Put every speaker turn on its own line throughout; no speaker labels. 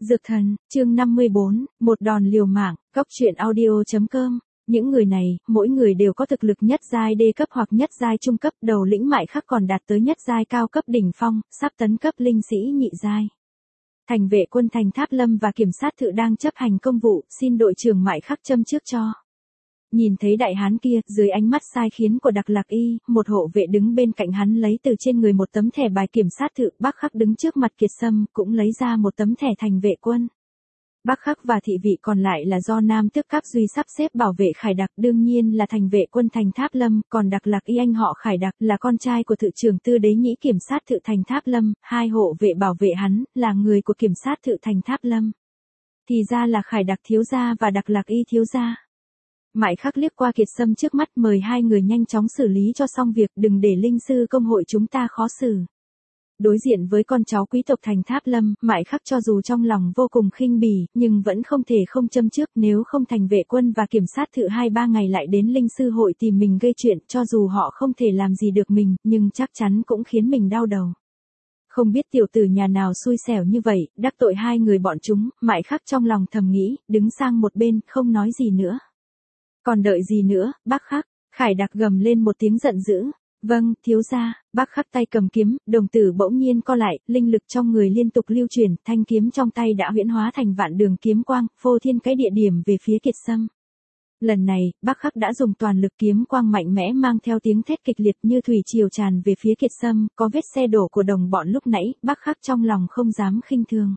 Dược thần, chương 54, một đòn liều mạng, góc truyện audio.com. Những người này, mỗi người đều có thực lực nhất giai đê cấp hoặc nhất giai trung cấp, đầu lĩnh Mại Khắc còn đạt tới nhất giai cao cấp đỉnh phong, sắp tấn cấp linh sĩ nhị giai. Thành vệ quân thành Tháp Lâm và kiểm sát thự đang chấp hành công vụ, xin đội trưởng Mại Khắc châm trước cho. Nhìn thấy đại hán kia, dưới ánh mắt sai khiến của Đặc Lạc Y, một hộ vệ đứng bên cạnh hắn lấy từ trên người một tấm thẻ bài kiểm sát thự, Bác Khắc đứng trước mặt Kiệt Sâm, cũng lấy ra một tấm thẻ thành vệ quân. Bác Khắc và thị vị còn lại là do Nam Tước Cáp Duy sắp xếp bảo vệ Khải Đặc, đương nhiên là thành vệ quân thành Tháp Lâm, còn Đặc Lạc Y anh họ Khải Đặc là con trai của thự trưởng tư đế nhĩ kiểm sát thự thành Tháp Lâm, hai hộ vệ bảo vệ hắn, là người của kiểm sát thự thành Tháp Lâm. Thì ra là Khải Đặc thiếu gia và Đặc Lạc Y thiếu gia. Mại Khắc liếc qua Kiệt Sâm trước mắt, mời hai người nhanh chóng xử lý cho xong việc, đừng để linh sư công hội chúng ta khó xử. Đối diện với con cháu quý tộc thành Tháp Lâm, Mại Khắc cho dù trong lòng vô cùng khinh bỉ, nhưng vẫn không thể không châm trước, nếu không thành vệ quân và kiểm sát thự 2-3 ngày lại đến linh sư hội tìm mình gây chuyện, cho dù họ không thể làm gì được mình, nhưng chắc chắn cũng khiến mình đau đầu. Không biết tiểu tử nhà nào xui xẻo như vậy, đắc tội hai người bọn chúng, Mại Khắc trong lòng thầm nghĩ, đứng sang một bên, không nói gì nữa. Còn đợi gì nữa, Bác Khắc? Khải Đặc gầm lên một tiếng giận dữ. Vâng, thiếu gia. Bác Khắc tay cầm kiếm, đồng tử bỗng nhiên co lại, linh lực trong người liên tục lưu chuyển, thanh kiếm trong tay đã huyễn hóa thành vạn đường kiếm quang, phô thiên cái địa điểm về phía Kiệt Sâm. Lần này, Bác Khắc đã dùng toàn lực kiếm quang mạnh mẽ mang theo tiếng thét kịch liệt như thủy triều tràn về phía Kiệt Sâm, có vết xe đổ của đồng bọn lúc nãy, Bác Khắc trong lòng không dám khinh thường.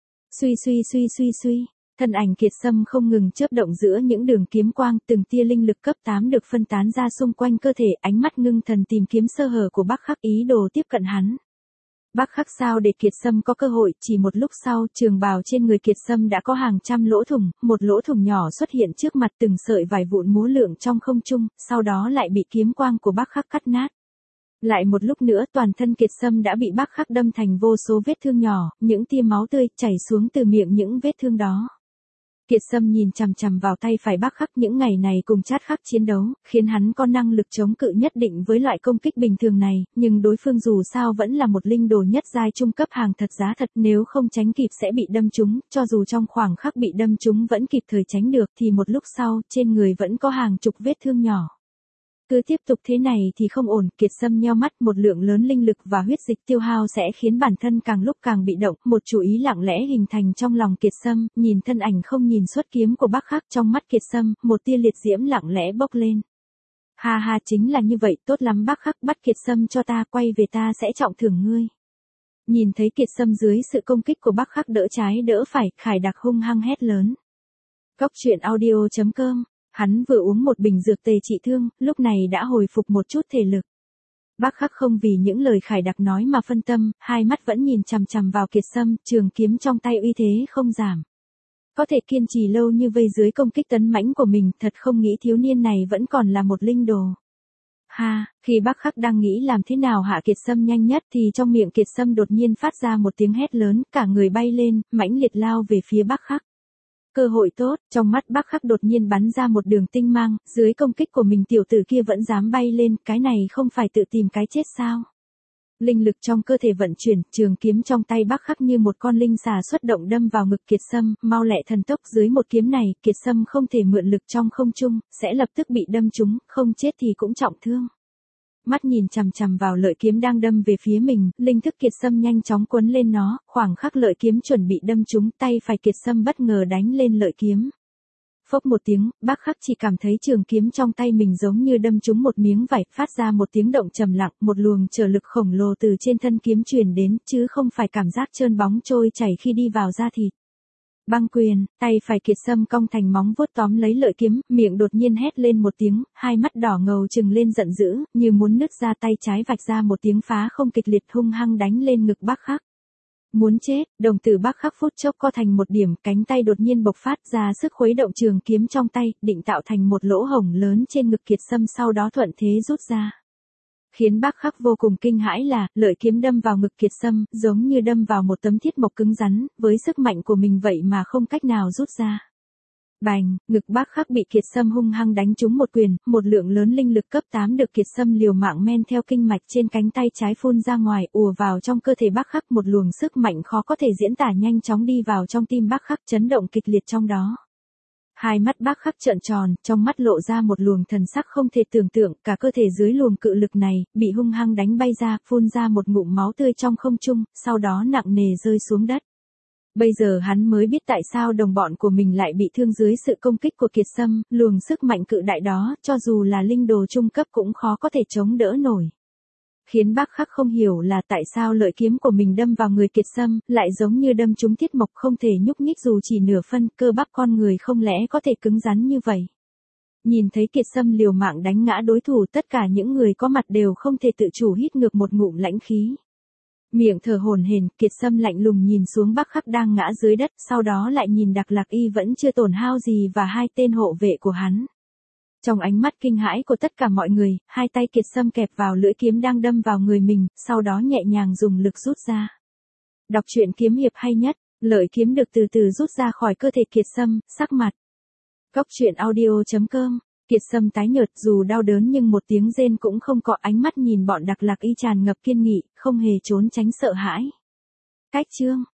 Suy. Thân ảnh Kiệt Sâm không ngừng chớp động giữa những đường kiếm quang, từng tia linh lực cấp 8 được phân tán ra xung quanh cơ thể, ánh mắt ngưng thần tìm kiếm sơ hở của Bác Khắc, ý đồ tiếp cận hắn. Bác Khắc sao để Kiệt Sâm có cơ hội, chỉ một lúc sau, trường bào trên người Kiệt Sâm đã có hàng trăm lỗ thủng, một lỗ thủng nhỏ xuất hiện trước mặt, từng sợi vải vụn múa lượn trong không trung, sau đó lại bị kiếm quang của Bác Khắc cắt nát. Lại một lúc nữa toàn thân Kiệt Sâm đã bị Bác Khắc đâm thành vô số vết thương nhỏ, những tia máu tươi chảy xuống từ miệng những vết thương đó. Kiệt Sâm nhìn chằm chằm vào tay phải Bác Khắc, những ngày này cùng Chát Khắc chiến đấu, khiến hắn có năng lực chống cự nhất định với loại công kích bình thường này, nhưng đối phương dù sao vẫn là một linh đồ nhất giai trung cấp hàng thật giá thật, nếu không tránh kịp sẽ bị đâm trúng, cho dù trong khoảng khắc bị đâm trúng vẫn kịp thời tránh được thì một lúc sau, trên người vẫn có hàng chục vết thương nhỏ. Cứ tiếp tục thế này thì không ổn, Kiệt Sâm nheo mắt, một lượng lớn linh lực và huyết dịch tiêu hao sẽ khiến bản thân càng lúc càng bị động, một chủ ý lặng lẽ hình thành trong lòng Kiệt Sâm, nhìn thân ảnh không nhìn xuất kiếm của Bác Khắc, trong mắt Kiệt Sâm, một tia liệt diễm lặng lẽ bốc lên. Ha, chính là như vậy, tốt lắm Bác Khắc, bắt Kiệt Sâm cho ta, quay về ta sẽ trọng thưởng ngươi. Nhìn thấy Kiệt Sâm dưới sự công kích của Bác Khắc đỡ trái đỡ phải, Khải Đặc hung hăng hét lớn. Góc truyện audio.com. Hắn vừa uống một bình dược tề trị thương, lúc này đã hồi phục một chút thể lực. Bác Khắc không vì những lời Khải Đặc nói mà phân tâm, hai mắt vẫn nhìn chằm chằm vào Kiệt Sâm, trường kiếm trong tay uy thế không giảm. Có thể kiên trì lâu như vây dưới công kích tấn mãnh của mình, thật không nghĩ thiếu niên này vẫn còn là một linh đồ. Khi Bác Khắc đang nghĩ làm thế nào hạ Kiệt Sâm nhanh nhất thì trong miệng Kiệt Sâm đột nhiên phát ra một tiếng hét lớn, cả người bay lên, mãnh liệt lao về phía Bác Khắc. Cơ hội tốt, trong mắt Bác Khắc đột nhiên bắn ra một đường tinh mang, dưới công kích của mình tiểu tử kia vẫn dám bay lên, cái này không phải tự tìm cái chết sao? Linh lực trong cơ thể vận chuyển, trường kiếm trong tay Bác Khắc như một con linh xà xuất động đâm vào ngực Kiệt Sâm, mau lẹ thần tốc, dưới một kiếm này, Kiệt Sâm không thể mượn lực trong không trung, sẽ lập tức bị đâm trúng, không chết thì cũng trọng thương. Mắt nhìn chằm chằm vào lợi kiếm đang đâm về phía mình, linh thức Kiệt Sâm nhanh chóng quấn lên nó, khoảng khắc lợi kiếm chuẩn bị đâm trúng, tay phải Kiệt Sâm bất ngờ đánh lên lợi kiếm. Phốc một tiếng, Bác Khắc chỉ cảm thấy trường kiếm trong tay mình giống như đâm trúng một miếng vải, phát ra một tiếng động trầm lặng, một luồng trở lực khổng lồ từ trên thân kiếm truyền đến, chứ không phải cảm giác trơn bóng trôi chảy khi đi vào da thịt. Băng quyền, tay phải Kiệt Sâm cong thành móng vuốt tóm lấy lợi kiếm, miệng đột nhiên hét lên một tiếng, hai mắt đỏ ngầu trừng lên giận dữ, như muốn nứt ra, tay trái vạch ra một tiếng phá không kịch liệt hung hăng đánh lên ngực Bác Khắc. Muốn chết, đồng tử Bác Khắc phút chốc co thành một điểm, cánh tay đột nhiên bộc phát ra sức khuấy động trường kiếm trong tay, định tạo thành một lỗ hổng lớn trên ngực Kiệt Sâm, sau đó thuận thế rút ra. Khiến Bác Khắc vô cùng kinh hãi là, lợi kiếm đâm vào ngực Kiệt Sâm, giống như đâm vào một tấm thiết mộc cứng rắn, với sức mạnh của mình vậy mà không cách nào rút ra. Bành, ngực Bác Khắc bị Kiệt Sâm hung hăng đánh trúng một quyền, một lượng lớn linh lực cấp 8 được Kiệt Sâm liều mạng men theo kinh mạch trên cánh tay trái phun ra ngoài, ùa vào trong cơ thể Bác Khắc, một luồng sức mạnh khó có thể diễn tả nhanh chóng đi vào trong tim Bác Khắc, chấn động kịch liệt trong đó. Hai mắt Bác Khắc trợn tròn, trong mắt lộ ra một luồng thần sắc không thể tưởng tượng, cả cơ thể dưới luồng cự lực này, bị hung hăng đánh bay ra, phun ra một ngụm máu tươi trong không trung, sau đó nặng nề rơi xuống đất. Bây giờ hắn mới biết tại sao đồng bọn của mình lại bị thương dưới sự công kích của Kiệt Sâm, luồng sức mạnh cự đại đó, cho dù là linh đồ trung cấp cũng khó có thể chống đỡ nổi. Khiến Bác Khắc không hiểu là tại sao lợi kiếm của mình đâm vào người Kiệt Sâm, lại giống như đâm trúng thiết mộc không thể nhúc nhích dù chỉ nửa phân, cơ bắp con người không lẽ có thể cứng rắn như vậy. Nhìn thấy Kiệt Sâm liều mạng đánh ngã đối thủ, tất cả những người có mặt đều không thể tự chủ hít ngược một ngụm lãnh khí. Miệng thở hổn hển, Kiệt Sâm lạnh lùng nhìn xuống Bác Khắc đang ngã dưới đất, sau đó lại nhìn Đạc Lạc Y vẫn chưa tổn hao gì và hai tên hộ vệ của hắn. Trong ánh mắt kinh hãi của tất cả mọi người, hai tay Kiệt Sâm kẹp vào lưỡi kiếm đang đâm vào người mình, sau đó nhẹ nhàng dùng lực rút ra. Đọc truyện kiếm hiệp hay nhất, lợi kiếm được từ từ rút ra khỏi cơ thể Kiệt Sâm, sắc mặt. Góc truyện audio.com. Kiệt Sâm tái nhợt, dù đau đớn nhưng một tiếng rên cũng không có, ánh mắt nhìn bọn Đạc Lạc Y tràn ngập kiên nghị, không hề trốn tránh sợ hãi. Cách chương